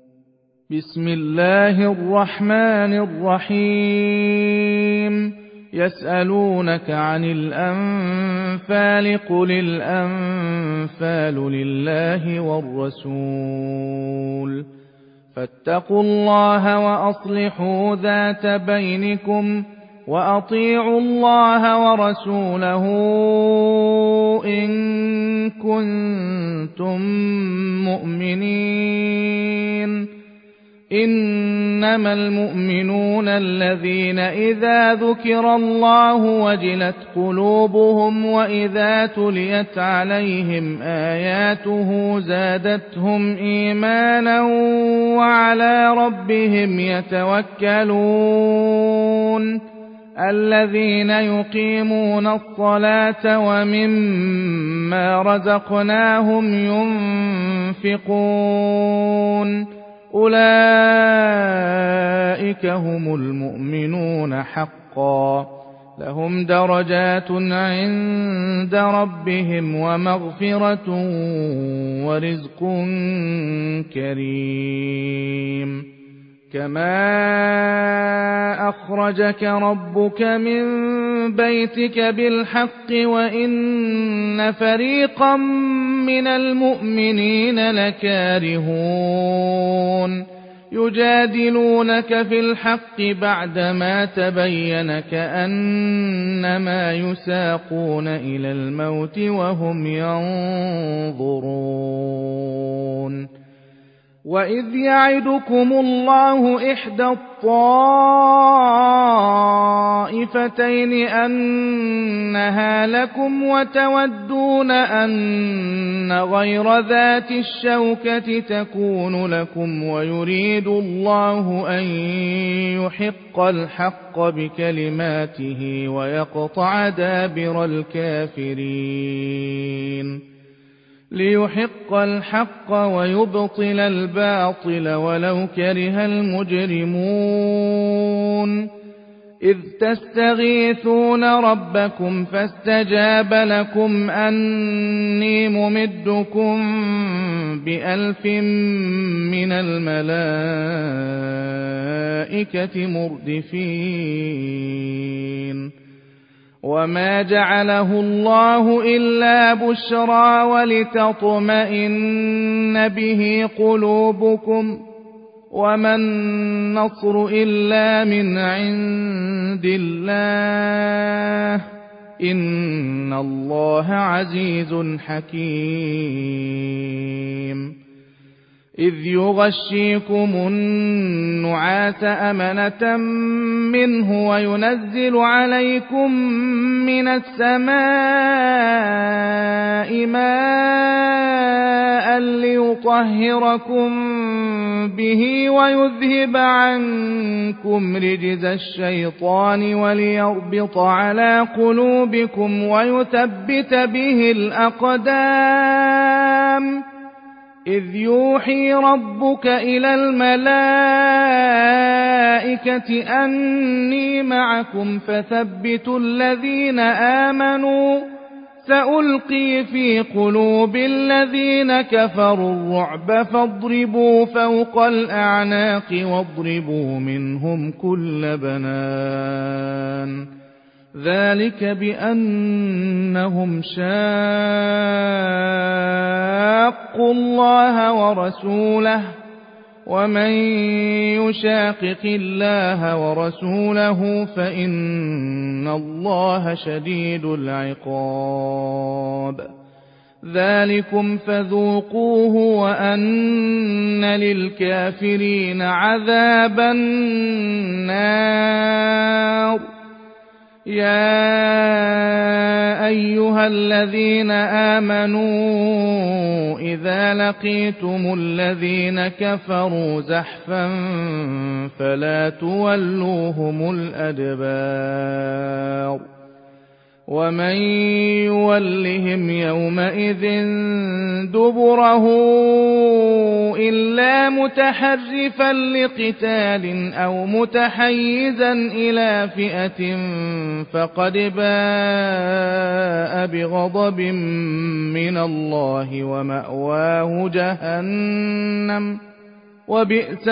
بسم الله الرحمن الرحيم يسألونك عن الأنفال قل الأنفال لله والرسول فاتقوا الله وأصلحوا ذات بينكم وأطيعوا الله ورسوله إن كنتم مؤمنين إنما المؤمنون الذين إذا ذكر الله وجلت قلوبهم وإذا تليت عليهم آياته زادتهم إيمانا وعلى ربهم يتوكلون الذين يقيمون الصلاة ومما رزقناهم ينفقون أولئك هم المؤمنون حقا لهم درجات عند ربهم ومغفرة ورزق كريم كما أخرجك ربك من بيتك بالحق وإن فريقا من المؤمنين لكارهون يجادلونك في الحق بعدما تبين كأنما يساقون إلى الموت وهم ينظرون وإذ يعدكم الله إحدى الطائفتين أنها لكم وتودون أن غير ذات الشوكة تكون لكم ويريد الله أن يحق الحق بكلماته ويقطع دابر الكافرين ليحق الحق ويبطل الباطل ولو كره المجرمون إذ تستغيثون ربكم فاستجاب لكم أني ممدكم ب1000 من الملائكة مردفين وما جعله الله إلا بشرى ولتطمئن به قلوبكم وما النصر إلا من عند الله إن الله عزيز حكيم إذ يغشيكم النعاس أمنة منه وينزل عليكم من السماء ماء ليطهركم به ويذهب عنكم رجز الشيطان وليربط على قلوبكم ويثبت به الأقدام إذ يوحي ربك إلى الملائكة أني معكم فثبتوا الذين آمنوا سألقي في قلوب الذين كفروا الرعب فاضربوا فوق الأعناق واضربوا منهم كل بنان ذلك بأنهم شاقوا الله ورسوله ومن يشاقق الله ورسوله فإن الله شديد العقاب ذلكم فذوقوه وأن للكافرين عذاب النار يا أيها الذين آمنوا إذا لقيتم الذين كفروا زحفا فلا تولوهم الأدبار ومن يولهم يومئذ دبره إلا متحرفا لقتال أو متحيزا إلى فئة فقد باء بغضب من الله ومأواه جهنم وبئس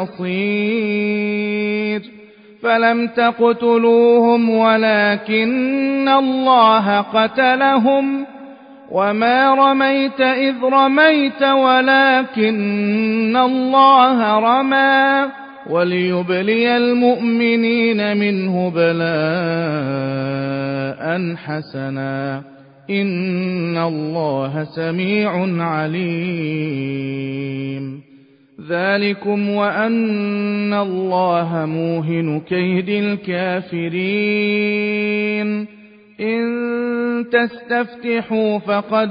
المصير. فلم تقتلوهم ولكن الله قتلهم وما رميت إذ رميت ولكن الله رمى وليبلي المؤمنين منه بلاء حسنا إن الله سميع عليم. ذلكم وأن الله موهن كيد الكافرين. إن تستفتحوا فقد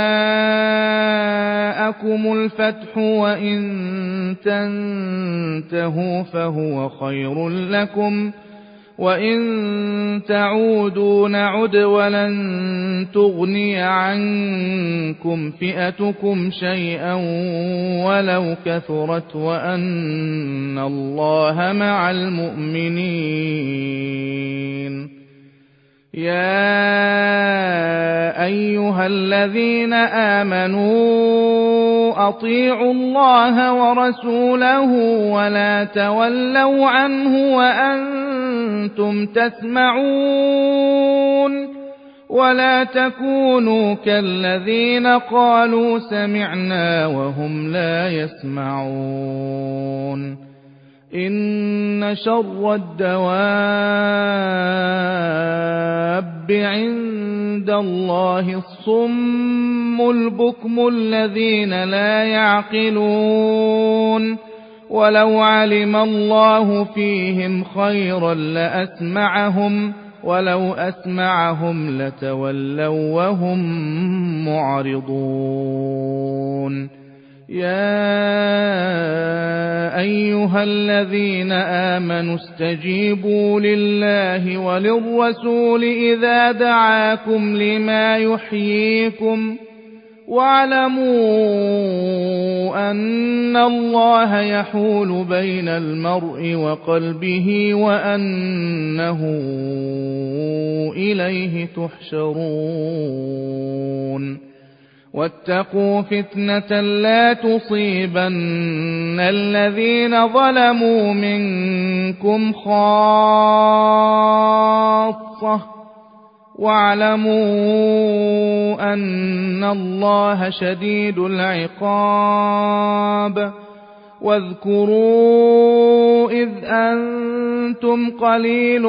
جاءكم الفتح وإن تنتهوا فهو خير لكم وإن تعودوا نعد ولن تغني عنكم فئتكم شيئا ولو كثرت وأن الله مع المؤمنين. يا أيها الذين آمنوا أطيعوا الله ورسوله ولا تولوا عنه وأنتم تسمعون ولا تكونوا كالذين قالوا سمعنا وهم لا يسمعون. إن شر الدواب عند الله الصم البكم الذين لا يعقلون. ولو علم الله فيهم خيرا لأسمعهم ولو أسمعهم لتولوا وهم معرضون. يا أيها الذين آمنوا استجيبوا لله وللرسول إذا دعاكم لما يحييكم واعلموا أن الله يحول بين المرء وقلبه وأنه إليه تحشرون. واتقوا فتنة لا تصيبن الذين ظلموا منكم خاصة واعلموا أن الله شديد العقاب. واذكروا إذ أنتم قليل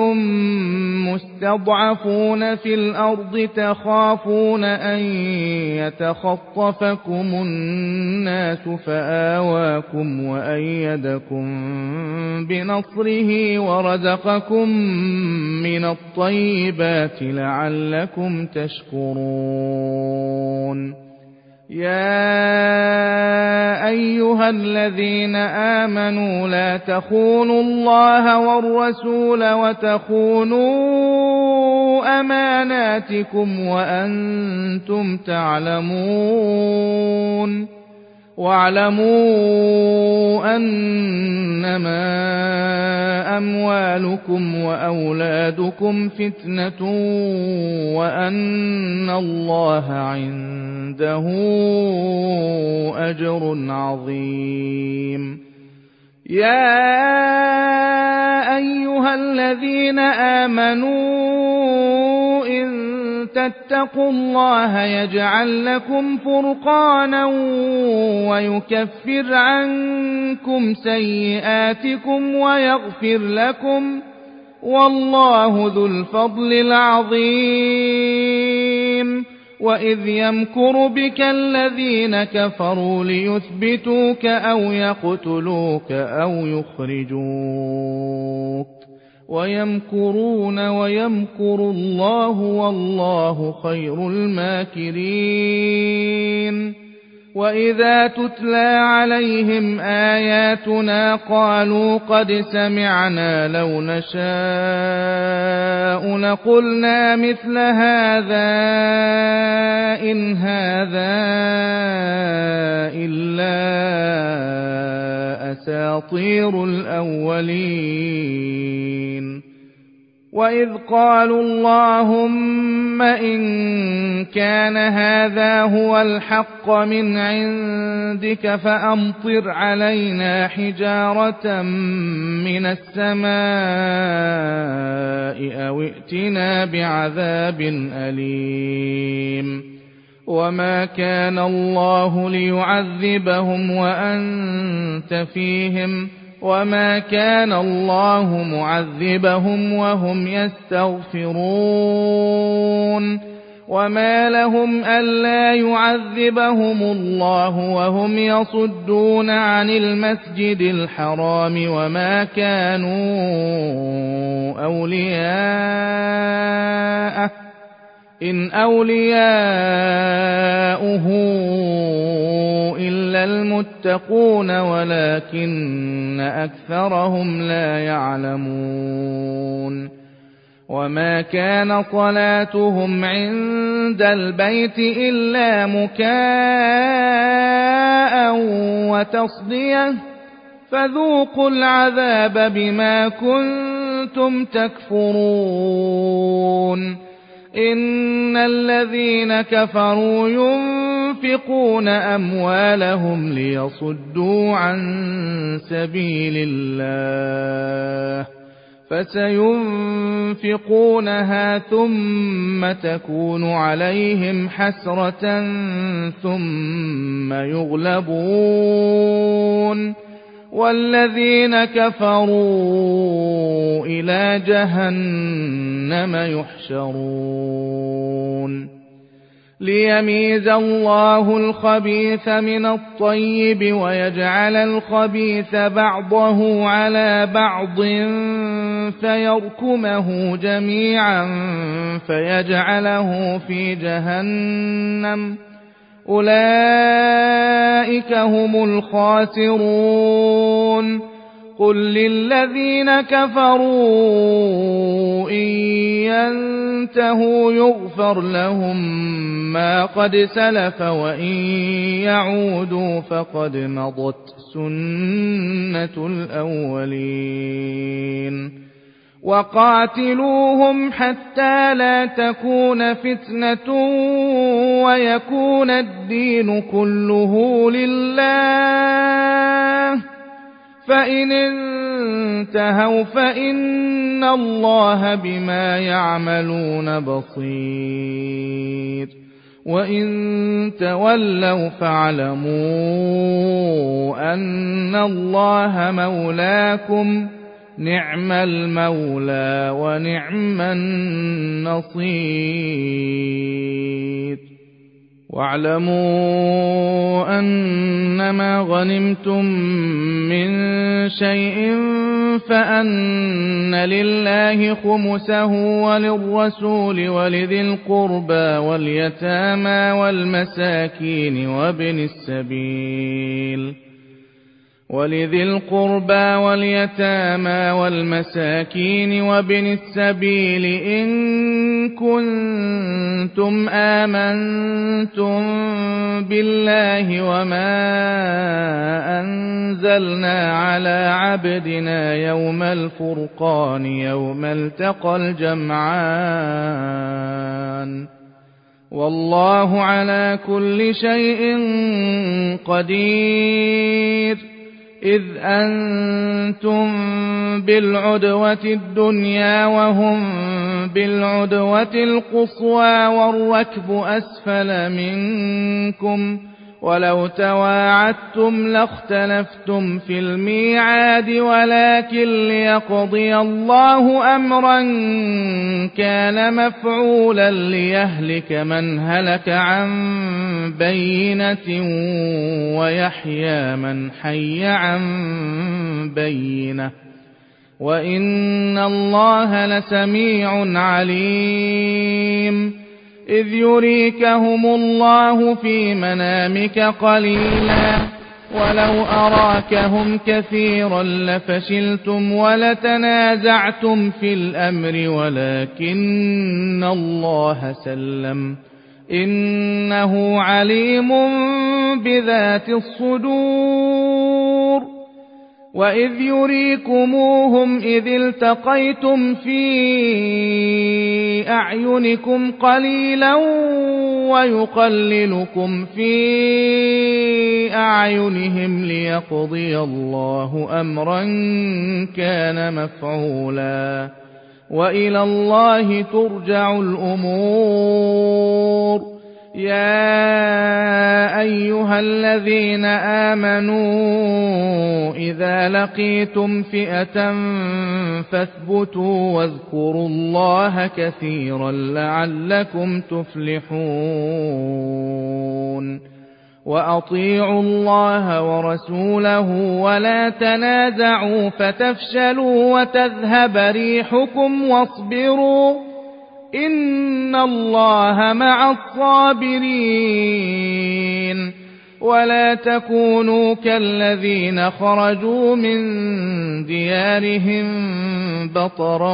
مستضعفون في الأرض تخافون أن يتخطفكم الناس فآواكم وأيدكم بنصره ورزقكم من الطيبات لعلكم تشكرون. يا أيها الذين آمنوا لا تخونوا الله والرسول وتخونوا أماناتكم وأنتم تعلمون. واعلموا أنما أموالكم وأولادكم فتنة وأن الله عنده أجر عظيم. يا أيها الذين آمنوا إن تتقوا الله يجعل لكم فرقانا ويكفر عنكم سيئاتكم ويغفر لكم والله ذو الفضل العظيم. وإذ يمكر بك الذين كفروا ليثبتوك أو يقتلوك أو يخرجوك ويمكرون ويمكر الله والله خير الماكرين. وإذا تتلى عليهم آياتنا قالوا قد سمعنا لو نشاء لقلنا مثل هذا إن هذا إلا أساطير الأولين. وإذ قالوا اللهم إن كان هذا هو الحق من عندك فأمطر علينا حجارة من السماء أو ائتنا بعذاب أليم وما كان الله ليعذبهم وأنت فيهم وما كان الله معذبهم وهم يستغفرون وما لهم ألا يعذبهم الله وهم يصدون عن المسجد الحرام وما كانوا أولياءه إن أولياؤه إلا المتقون ولكن أكثرهم لا يعلمون وما كان صلاتهم عند البيت إلا مكاء وتصدية فذوقوا العذاب بما كنتم تكفرون إن الذين كفروا ينفقون أموالهم ليصدوا عن سبيل الله فسينفقونها ثم تكون عليهم حسرة ثم يغلبون والذين كفروا إلى جهنم يحشرون ليميز الله الخبيث من الطيب ويجعل الخبيث بعضه على بعض فيركمه جميعا فيجعله في جهنم أولئك هم الخاسرون قل للذين كفروا إن ينتهوا يغفر لهم ما قد سلف وإن يعودوا فقد مضت سنة الأولين وقاتلوهم حتى لا تكون فتنة ويكون الدين كله لله فإن انتهوا فإن الله بما يعملون بصير وإن تولوا فاعلموا أن الله مولاكم نعم المولى ونعم النصير واعلموا أنما غنمتم من شيء فأن لله خمسه وللرسول ولذي القربى واليتامى والمساكين وابن السبيل إن كنتم آمنتم بالله وما أنزلنا على عبدنا يوم الفرقان يوم التقى الجمعان والله على كل شيء قدير إذ أنتم بالعدوة الدنيا وهم بالعدوة القصوى والركب أسفل منكم ولو تواعدتم لاختلفتم في الميعاد ولكن ليقضي الله أمرا كان مفعولا ليهلك من هلك عن بينة ويحيى من حي عن بينة وإن الله لسميع عليم إذ يريكهم الله في منامك قليلا ولو أراكهم كثيرا لفشلتم ولتنازعتم في الأمر ولكن الله سلم إنه عليم بذات الصدور وإذ يريكموهم إذ التقيتم في أعينكم قليلا ويقللكم في أعينهم ليقضي الله أمرا كان مفعولا وإلى الله ترجع الأمور. يا أيها الذين آمنوا إذا لقيتم فئة فاثبتوا واذكروا الله كثيرا لعلكم تفلحون. وأطيعوا الله ورسوله ولا تنازعوا فتفشلوا وتذهب ريحكم واصبروا إن الله مع الصابرين. ولا تكونوا كالذين خرجوا من ديارهم بطرا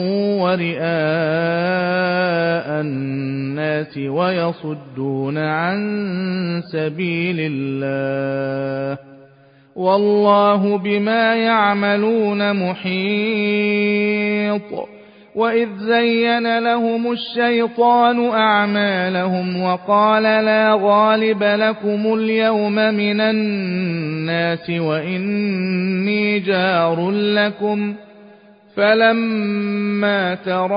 ورئاء الناس ويصدون عن سبيل الله والله بما يعملون محيط. وإذ زين لهم الشيطان أعمالهم وقال لا غالب لكم اليوم من الناس وإني جار لكم فلما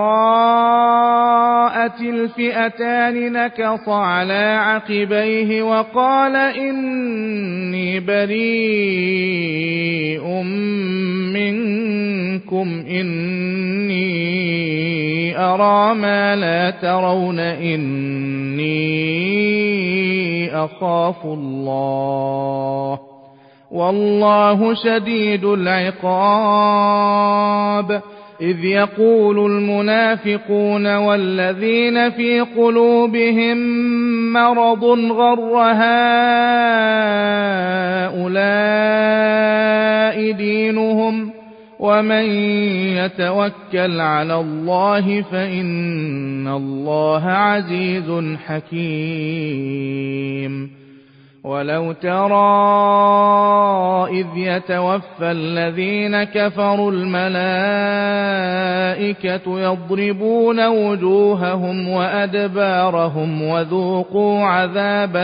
تراءت الفئتان نكص على عقبيه وقال إني بريء منكم إني أرى ما لا ترون إني أخاف الله والله شديد العقاب. إذ يقول المنافقون والذين في قلوبهم مرض غر هؤلاء دينهم ومن يتوكل على الله فإن الله عزيز حكيم. ولو ترى إذ يتوفى الذين كفروا الملائكة يضربون وجوههم وأدبارهم وذوقوا عذاب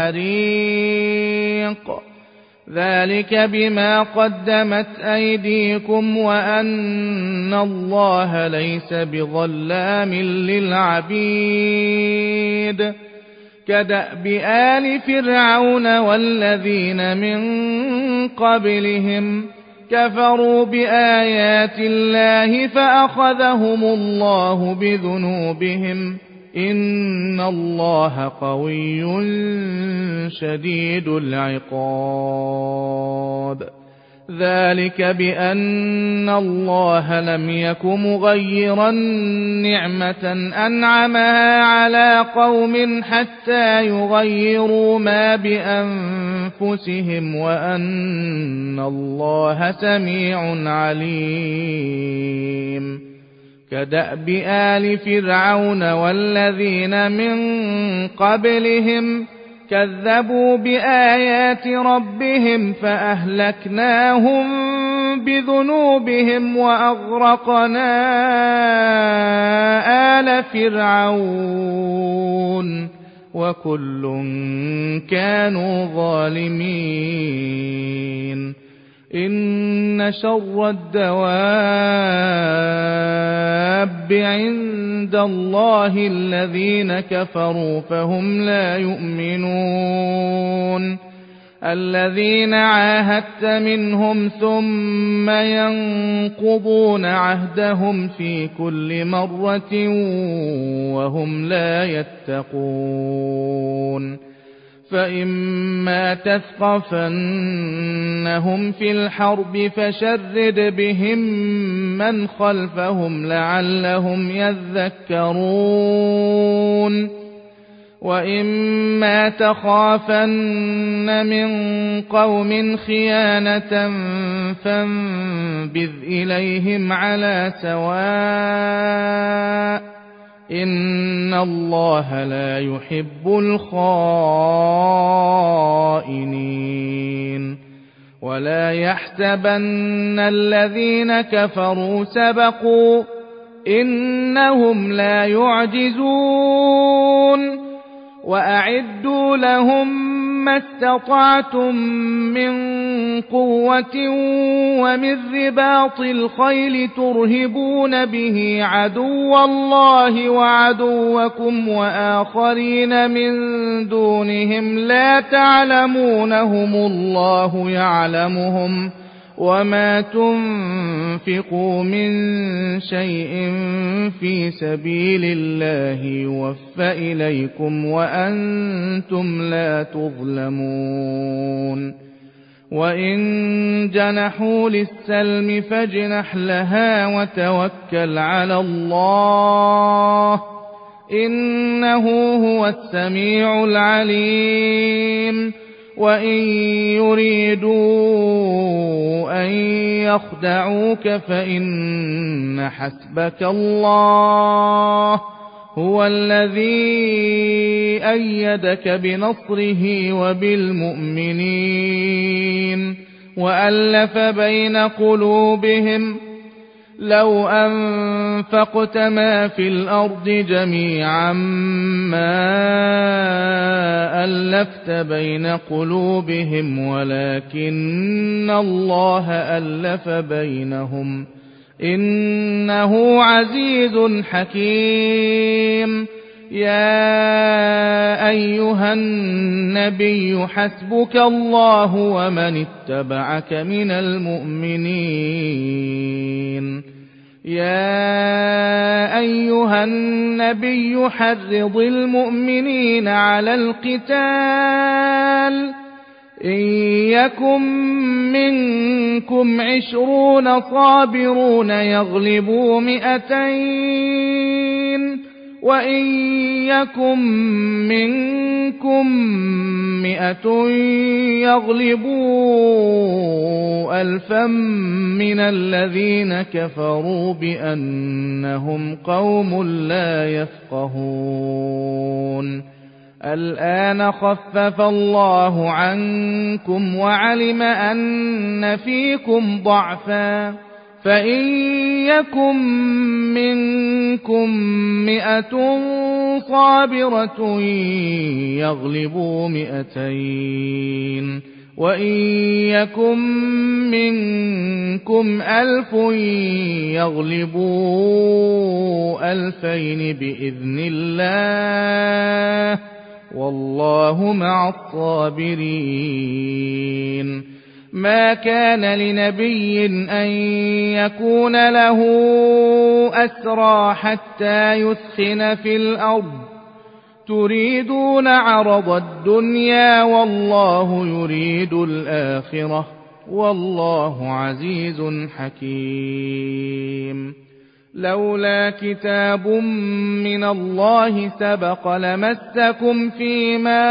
الحريق ذلك بما قدمت أيديكم وأن الله ليس بظلام للعبيد. كدأب آل فرعون والذين من قبلهم كفروا بآيات الله فأخذهم الله بذنوبهم إن الله قوي شديد العقاب. ذلك بأن الله لم يك مغيرا نعمة أنعمها على قوم حتى يغيروا ما بأنفسهم وأن الله سميع عليم. كدأب آل فرعون والذين من قبلهم كذبوا بآيات ربهم فأهلكناهم بذنوبهم وأغرقنا آل فرعون وكل كانوا ظالمين. إن شر الدواب عند الله الذين كفروا فهم لا يؤمنون. الذين عاهدت منهم ثم ينقضون عهدهم في كل مرة وهم لا يتقون. فإما تثقفنهم في الحرب فشرد بهم من خلفهم لعلهم يذكرون. وإما تخافن من قوم خيانة فانبذ إليهم على سواء إن الله لا يحب الخائنين. ولا يحسبن الذين كفروا سبقوا إنهم لا يعجزون وأعدوا لهم ما استطعتم من قوة ومن رباط الخيل ترهبون به عدو الله وعدوكم وآخرين من دونهم لا تعلمونهم الله يعلمهم وما تنفقوا من شيء في سبيل الله يوفى إليكم وأنتم لا تظلمون وإن جنحوا للسلم فاجنح لها وتوكل على الله إنه هو السميع العليم وإن يريدوا أن يخدعوك فإن حسبك الله هو الذي أيدك بنصره وبالمؤمنين وألف بين قلوبهم لو أنفقت ما في الأرض جميعا ما ألفت بين قلوبهم ولكن الله ألف بينهم إنه عزيز حكيم يا أيها النبي حسبك الله ومن اتبعك من المؤمنين يا أيها النبي حرض المؤمنين على القتال إن يكن منكم 20 صابرون يغلبوا 200 وإن يكن منكم 100 يغلبوا 1000 من الذين كفروا بأنهم قوم لا يفقهون الآن خفف الله عنكم وعلم أن فيكم ضعفا فإن يكن منكم 100 صابرة يغلبوا 200 وإن يكن منكم 1000 يغلبوا 2000 بإذن الله والله مع الصابرين ما كان لنبي أن يكون له أسرى حتى يثخن في الأرض تريدون عرض الدنيا والله يريد الآخرة والله عزيز حكيم لولا كتاب من الله سبق لمسكم فيما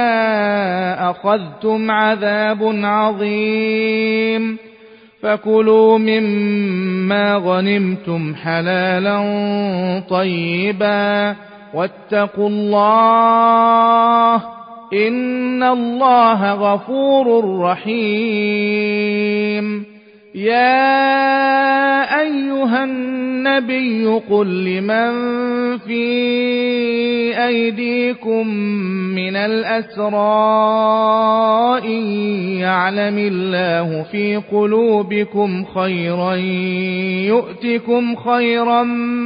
أخذتم عذاب عظيم فكلوا مما غنمتم حلالا طيبا واتقوا الله إن الله غفور رحيم يا أيها النبي قل لمن في أيديكم من الأسرى إن يعلم الله في قلوبكم خيرا يؤتكم خيرا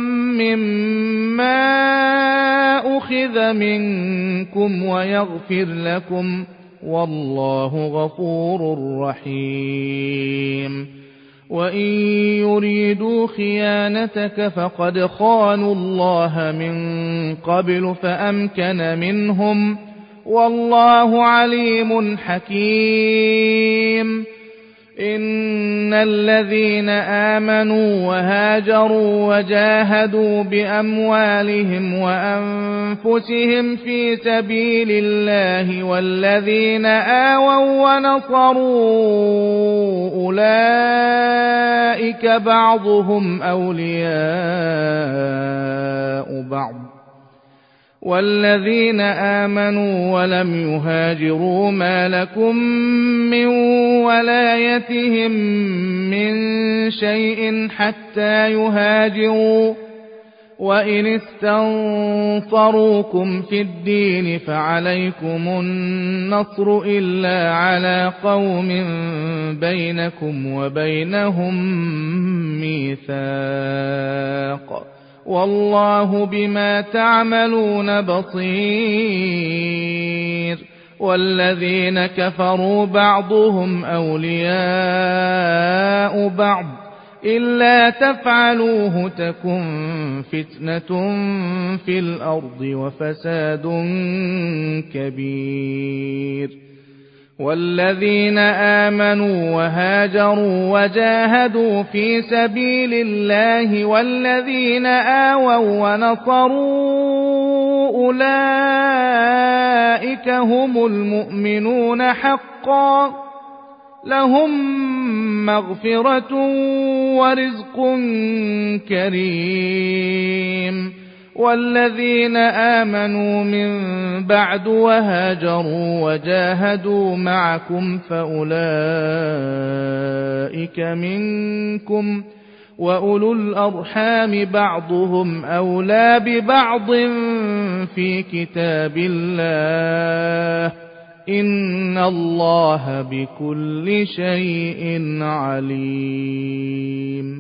مما أخذ منكم ويغفر لكم والله غفور رحيم وإن يريدوا خيانتك فقد خانوا الله من قبل فأمكن منهم والله عليم حكيم إن الذين آمنوا وهاجروا وجاهدوا بأموالهم وأنفسهم في سبيل الله والذين آووا ونصروا أولئك بعضهم أولياء بعض والذين آمنوا ولم يهاجروا ما لكم من ولايتهم من شيء حتى يهاجروا، وإن استنصروكم في الدين فعليكم النصر إلا على قوم بينكم وبينهم ميثاق، والله بما تعملون بصير. والذين كفروا بعضهم أولياء بعض، إلا تفعلوه تكن فتنة في الأرض وفساد كبير. والذين آمنوا وهاجروا وجاهدوا في سبيل الله والذين آووا ونصروا أولئك هم المؤمنون حقا، لهم مغفرة ورزق كريم. والذين آمنوا من بعد وهاجروا وجاهدوا معكم فأولئك منكم، وأولو الأرحام بعضهم أولى ببعض في كتاب الله، إن الله بكل شيء عليم.